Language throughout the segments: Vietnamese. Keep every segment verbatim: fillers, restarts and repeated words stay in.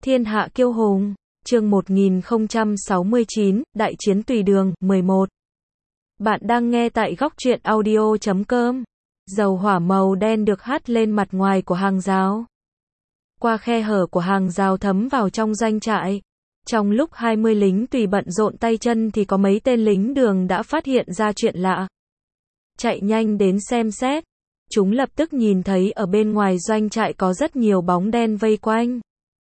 Thiên hạ kiêu hùng, chương một nghìn không trăm sáu mươi chín, Đại chiến tùy đường, mười một. Bạn đang nghe tại góc truyện audio chấm com. Dầu hỏa màu đen được hắt lên mặt ngoài của hàng rào. Qua khe hở của hàng rào thấm vào trong doanh trại. Trong lúc hai mươi lính tùy bận rộn tay chân thì có mấy tên lính đường đã phát hiện ra chuyện lạ. Chạy nhanh đến xem xét. Chúng lập tức nhìn thấy ở bên ngoài doanh trại có rất nhiều bóng đen vây quanh.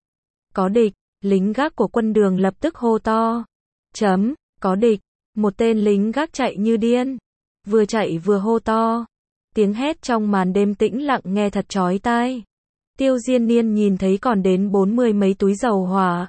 Có địch, lính gác của quân đường lập tức hô to. Chấm, có địch, một tên lính gác chạy như điên. Vừa chạy vừa hô to. Tiếng hét trong màn đêm tĩnh lặng nghe thật chói tai. Tiêu Diên Niên nhìn thấy còn đến bốn mươi mấy túi dầu hỏa.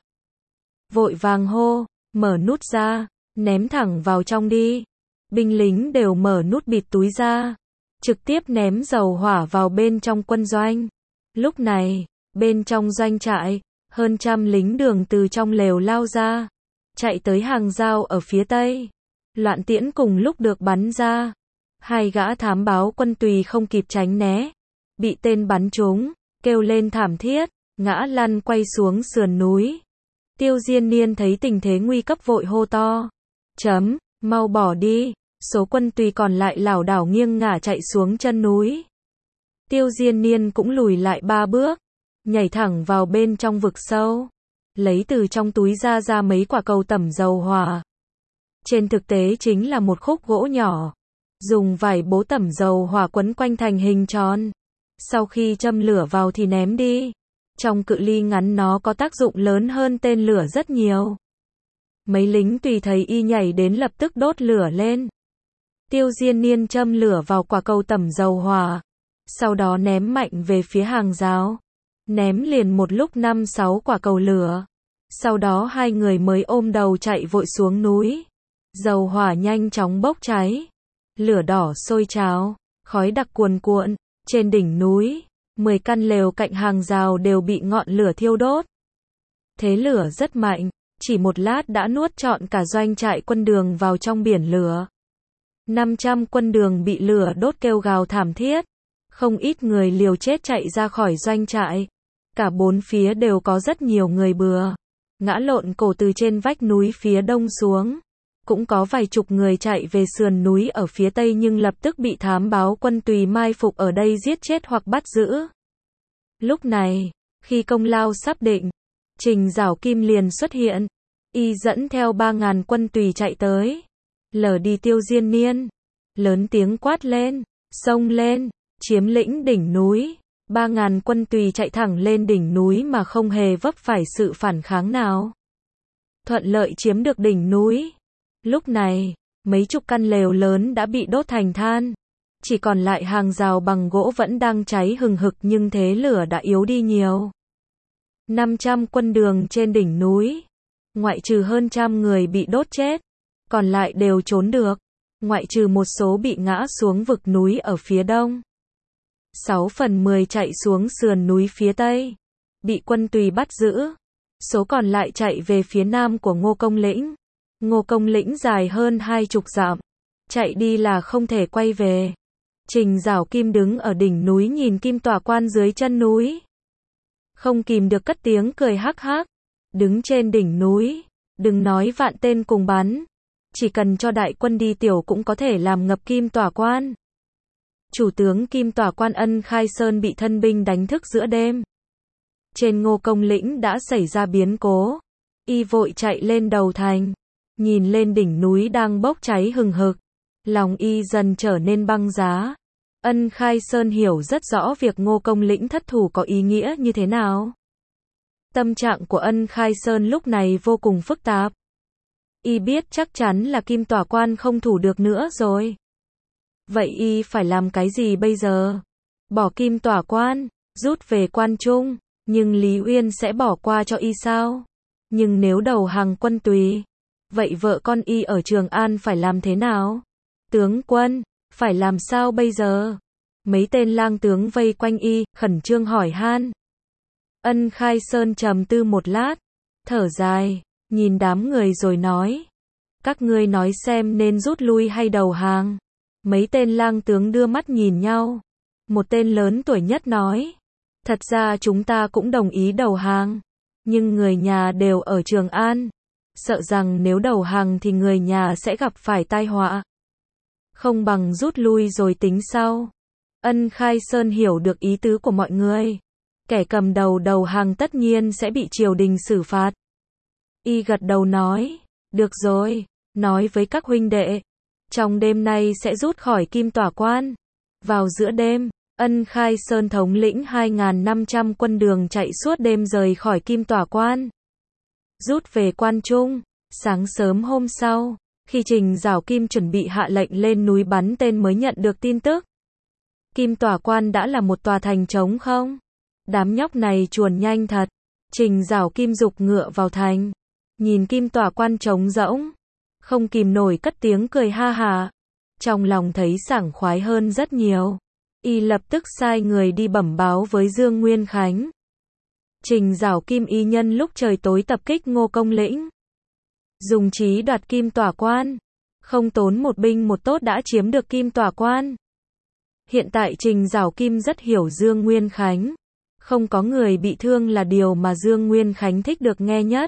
Vội vàng hô, mở nút ra, ném thẳng vào trong đi. Binh lính đều mở nút bịt túi ra. Trực tiếp ném dầu hỏa vào bên trong quân doanh. Lúc này, bên trong doanh trại, hơn trăm lính đường từ trong lều lao ra. Chạy tới hàng rào ở phía tây. Loạn tiễn cùng lúc được bắn ra. Hai gã thám báo quân tùy không kịp tránh né. Bị tên bắn trúng, kêu lên thảm thiết, ngã lăn quay xuống sườn núi. Tiêu Diên Niên thấy tình thế nguy cấp vội hô to. Chấm, mau bỏ đi. Số quân tùy còn lại lảo đảo nghiêng ngả chạy xuống chân núi. Tiêu Diên Niên cũng lùi lại ba bước, nhảy thẳng vào bên trong vực sâu, lấy từ trong túi ra ra mấy quả cầu tẩm dầu hỏa. Trên thực tế chính là một khúc gỗ nhỏ, dùng vải bố tẩm dầu hỏa quấn quanh thành hình tròn. Sau khi châm lửa vào thì ném đi. Trong cự ly ngắn nó có tác dụng lớn hơn tên lửa rất nhiều. Mấy lính tùy thấy y nhảy đến lập tức đốt lửa lên. Tiêu Diên Niên châm lửa vào quả cầu tẩm dầu hỏa, sau đó ném mạnh về phía hàng rào. Ném liền một lúc năm sáu quả cầu lửa. Sau đó hai người mới ôm đầu chạy vội xuống núi. Dầu hỏa nhanh chóng bốc cháy. Lửa đỏ sôi trào, khói đặc cuồn cuộn. Trên đỉnh núi, mười căn lều cạnh hàng rào đều bị ngọn lửa thiêu đốt. Thế lửa rất mạnh, chỉ một lát đã nuốt trọn cả doanh trại quân đường vào trong biển lửa. năm trăm quân đường bị lửa đốt kêu gào thảm thiết. Không ít người liều chết chạy ra khỏi doanh trại. Cả bốn phía đều có rất nhiều người bừa. Ngã lộn cổ từ trên vách núi phía đông xuống. Cũng có vài chục người chạy về sườn núi ở phía tây nhưng lập tức bị thám báo quân tùy mai phục ở đây giết chết hoặc bắt giữ. Lúc này, khi công lao sắp định, Trình Giảo Kim liền xuất hiện. Y dẫn theo ba ngàn quân tùy chạy tới. Lờ đi Tiêu Diên Niên. Lớn tiếng quát lên, xông lên, chiếm lĩnh đỉnh núi. Ba ngàn quân tùy chạy thẳng lên đỉnh núi mà không hề vấp phải sự phản kháng nào. Thuận lợi chiếm được đỉnh núi. Lúc này, mấy chục căn lều lớn đã bị đốt thành than. Chỉ còn lại hàng rào bằng gỗ vẫn đang cháy hừng hực nhưng thế lửa đã yếu đi nhiều. năm trăm quân đường trên đỉnh núi. Ngoại trừ hơn trăm người bị đốt chết. Còn lại đều trốn được. Ngoại trừ một số bị ngã xuống vực núi ở phía đông. sáu phần mười chạy xuống sườn núi phía tây. Bị quân tùy bắt giữ. Số còn lại chạy về phía nam của Ngô Công Lĩnh. Ngô Công Lĩnh dài hơn hai chục dặm. Chạy đi là không thể quay về. Trình Giảo Kim đứng ở đỉnh núi nhìn Kim Tòa Quan dưới chân núi. Không kìm được cất tiếng cười hắc hắc. Đứng trên đỉnh núi. Đừng nói vạn tên cùng bắn. Chỉ cần cho đại quân đi tiểu cũng có thể làm ngập Kim Tòa Quan. Chủ tướng Kim Tòa Quan Ân Khai Sơn bị thân binh đánh thức giữa đêm. Trên Ngô Công Lĩnh đã xảy ra biến cố. Y vội chạy lên đầu thành. Nhìn lên đỉnh núi đang bốc cháy hừng hực. Lòng y dần trở nên băng giá. Ân Khai Sơn hiểu rất rõ việc Ngô Công Lĩnh thất thủ có ý nghĩa như thế nào. Tâm trạng của Ân Khai Sơn lúc này vô cùng phức tạp. Y biết chắc chắn là Kim Tòa Quan không thủ được nữa rồi. Vậy y phải làm cái gì bây giờ? Bỏ Kim Tòa Quan, rút về Quan Trung, nhưng Lý Uyên sẽ bỏ qua cho y sao? Nhưng nếu đầu hàng quân tùy, vậy vợ con y ở Trường An phải làm thế nào? Tướng quân, phải làm sao bây giờ? Mấy tên lang tướng vây quanh y, khẩn trương hỏi han. Ân Khai Sơn trầm tư một lát, thở dài, nhìn đám người rồi nói. Các ngươi nói xem nên rút lui hay đầu hàng? Mấy tên lang tướng đưa mắt nhìn nhau. Một tên lớn tuổi nhất nói. Thật ra chúng ta cũng đồng ý đầu hàng. nhưng người nhà đều ở Trường An, sợ rằng nếu đầu hàng thì người nhà sẽ gặp phải tai họa. Không bằng rút lui rồi tính sau. Ân Khai Sơn hiểu được ý tứ của mọi người. Kẻ cầm đầu đầu hàng tất nhiên sẽ bị triều đình xử phạt. Y gật đầu nói, được rồi, nói với các huynh đệ, trong đêm nay sẽ rút khỏi Kim Tỏa Quan. Vào giữa đêm, Ân Khai Sơn thống lĩnh hai nghìn năm trăm quân đường chạy suốt đêm rời khỏi Kim Tỏa Quan, rút về Quan Trung. Sáng sớm hôm sau, khi Trình Giảo Kim chuẩn bị hạ lệnh lên núi bắn tên mới nhận được tin tức. Kim Tỏa Quan đã là một tòa thành trống không. Đám nhóc này chuồn nhanh thật. Trình Giảo Kim giục ngựa vào thành, nhìn Kim Tỏa Quan trống rỗng, không kìm nổi cất tiếng cười ha hả. Trong lòng thấy sảng khoái hơn rất nhiều. Y lập tức sai người đi bẩm báo với Dương Nguyên Khánh. Trình Giảo Kim y nhân lúc trời tối tập kích Ngô Công Lĩnh, dùng trí đoạt Kim Tỏa Quan, không tốn một binh một tốt đã chiếm được Kim Tỏa Quan. Hiện tại Trình Giảo Kim rất hiểu Dương Nguyên Khánh. Không có người bị thương là điều mà Dương Nguyên Khánh thích được nghe nhất.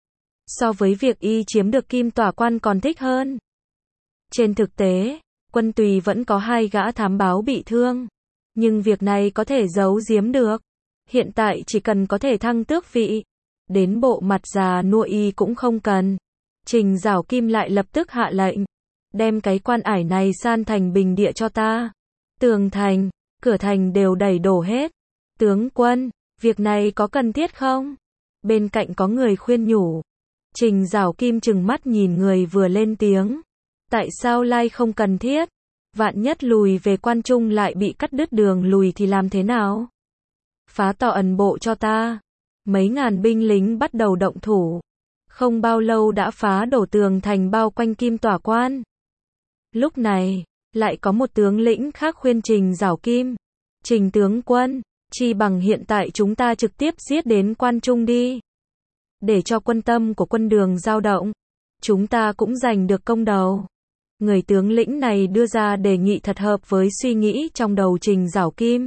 So với việc y chiếm được Kim Tỏa Quan còn thích hơn. Trên thực tế, Quân Tùy vẫn có hai gã thám báo bị thương. Nhưng việc này có thể giấu giếm được. Hiện tại chỉ cần có thể thăng tước vị. Đến bộ mặt già nua y cũng không cần. Trình Giảo Kim lại lập tức hạ lệnh. Đem cái quan ải này san thành bình địa cho ta. Tường thành, cửa thành đều đẩy đổ hết. Tướng quân, việc này có cần thiết không? Bên cạnh có người khuyên nhủ. Trình Giảo Kim trừng mắt nhìn người vừa lên tiếng. Tại sao lai không cần thiết? Vạn nhất lùi về Quan Trung lại bị cắt đứt đường lùi thì làm thế nào? Phá tỏ ẩn bộ cho ta. Mấy ngàn binh lính bắt đầu động thủ. Không bao lâu đã phá đổ tường thành bao quanh Kim Tỏa Quan. Lúc này, lại có một tướng lĩnh khác khuyên Trình Giảo Kim. Trình tướng quân, chi bằng hiện tại chúng ta trực tiếp giết đến Quan Trung đi. Để cho quân tâm của quân đường dao động. Chúng ta cũng giành được công đầu. Người tướng lĩnh này đưa ra đề nghị thật hợp với suy nghĩ trong đầu Trình Giảo Kim.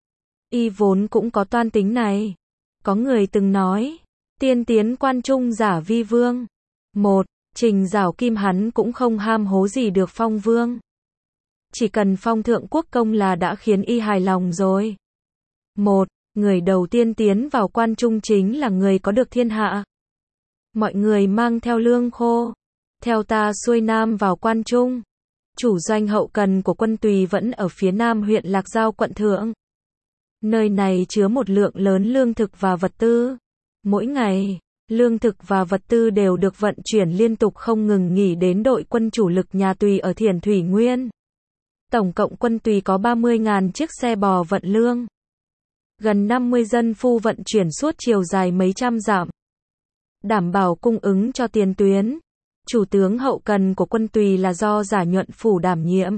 Y vốn cũng có toan tính này. Có người từng nói, tiên tiến Quan Trung giả vi vương. Một, Trình Giảo Kim hắn cũng không ham hố gì được phong vương. Chỉ cần phong thượng quốc công là đã khiến y hài lòng rồi. Một, người đầu tiên tiến vào Quan Trung chính là người có được thiên hạ. Mọi người mang theo lương khô. Theo ta xuôi nam vào Quan Trung. Chủ doanh hậu cần của Quân Tùy vẫn ở phía nam huyện Lạc Giao quận Thượng. Nơi này chứa một lượng lớn lương thực và vật tư. Mỗi ngày, lương thực và vật tư đều được vận chuyển liên tục không ngừng nghỉ đến đội quân chủ lực nhà Tùy ở Thiển Thủy Nguyên. Tổng cộng Quân Tùy có ba mươi nghìn chiếc xe bò vận lương. Gần năm mươi dân phu vận chuyển suốt chiều dài mấy trăm dặm. Đảm bảo cung ứng cho tiền tuyến. Chủ tướng hậu cần của Quân Tùy là do Giả Nhuận Phủ đảm nhiệm.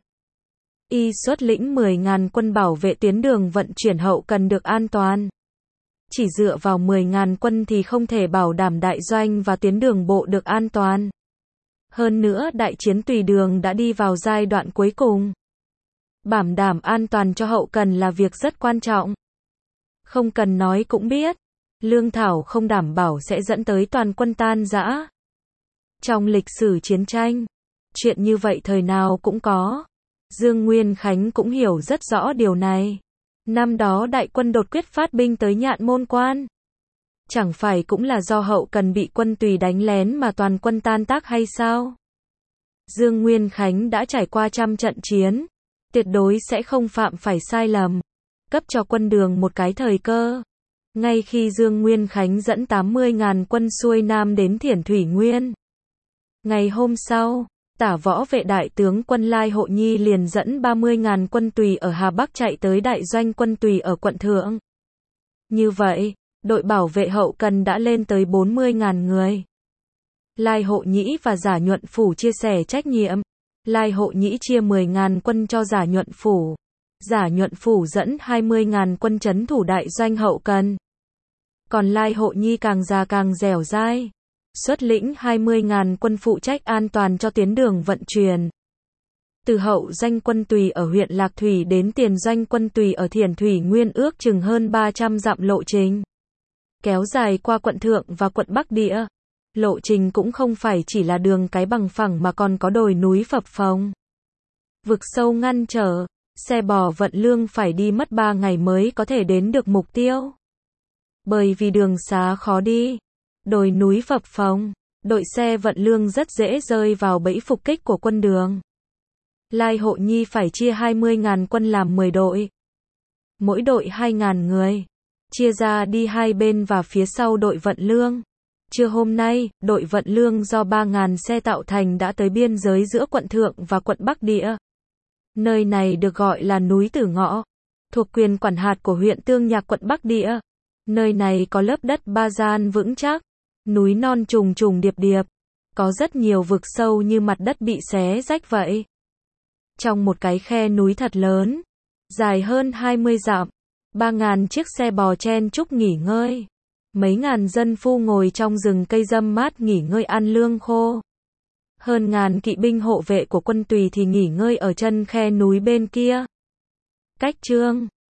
Y xuất lĩnh mười nghìn quân bảo vệ tuyến đường vận chuyển hậu cần được an toàn. Chỉ dựa vào mười nghìn quân thì không thể bảo đảm đại doanh và tuyến đường bộ được an toàn. Hơn nữa đại chiến Tùy Đường đã đi vào giai đoạn cuối cùng. Bảo đảm an toàn cho hậu cần là việc rất quan trọng. Không cần nói cũng biết, lương thảo không đảm bảo sẽ dẫn tới toàn quân tan rã. Trong lịch sử chiến tranh, chuyện như vậy thời nào cũng có. Dương Nguyên Khánh cũng hiểu rất rõ điều này. Năm đó đại quân đột quyết phát binh tới Nhạn Môn Quan. Chẳng phải cũng là do hậu cần bị Quân Tùy đánh lén mà toàn quân tan tác hay sao? Dương Nguyên Khánh đã trải qua trăm trận chiến. Tuyệt đối sẽ không phạm phải sai lầm. Cấp cho quân đường một cái thời cơ. Ngay khi Dương Nguyên Khánh dẫn tám mươi nghìn quân xuôi nam đến Thiển Thủy Nguyên. Ngày hôm sau, Tả Võ Vệ đại tướng quân Lai Hộ Nhi liền dẫn ba mươi nghìn quân Tùy ở Hà Bắc chạy tới đại doanh Quân Tùy ở quận Thượng. Như vậy, đội bảo vệ hậu cần đã lên tới bốn mươi nghìn người. Lai Hộ Nhĩ và Giả Nhuận Phủ chia sẻ trách nhiệm. Lai Hộ Nhĩ chia mười nghìn quân cho Giả Nhuận Phủ. Giả Nhuận Phủ dẫn hai mươi nghìn quân trấn thủ đại doanh hậu cần. Còn Lai Hộ Nhi càng già càng dẻo dai. Xuất lĩnh hai mươi nghìn quân phụ trách an toàn cho tuyến đường vận chuyển. Từ hậu doanh Quân Tùy ở huyện Lạc Thủy đến tiền doanh Quân Tùy ở Thiển Thủy Nguyên ước chừng hơn ba trăm dặm lộ trình. kéo dài qua quận Thượng và quận Bắc Địa. Lộ trình cũng không phải chỉ là đường cái bằng phẳng mà còn có đồi núi phập phồng. Vực sâu ngăn trở, xe bò vận lương phải đi mất ba ngày mới có thể đến được mục tiêu. Bởi vì đường xá khó đi, đồi núi phập phồng, đội xe vận lương rất dễ rơi vào bẫy phục kích của quân Đường. Lai Hộ Nhi phải chia hai mươi nghìn quân làm mười đội. Mỗi đội hai nghìn người. Chia ra đi hai bên và phía sau đội vận lương. Trưa hôm nay, đội vận lương do ba nghìn xe tạo thành đã tới biên giới giữa quận Thượng và quận Bắc Địa. Nơi này được gọi là núi Tử Ngọ, thuộc quyền quản hạt của huyện Tương Nhạc quận Bắc Địa. Nơi này có lớp đất ba gian vững chắc, núi non trùng trùng điệp điệp, có rất nhiều vực sâu như mặt đất bị xé rách vậy. Trong một cái khe núi thật lớn, dài hơn hai mươi dặm, ba nghìn chiếc xe bò chen chúc nghỉ ngơi. Mấy ngàn dân phu ngồi trong rừng cây râm mát nghỉ ngơi ăn lương khô. Hơn ngàn kỵ binh hộ vệ của quân Tùy thì nghỉ ngơi ở chân khe núi bên kia. Cách chương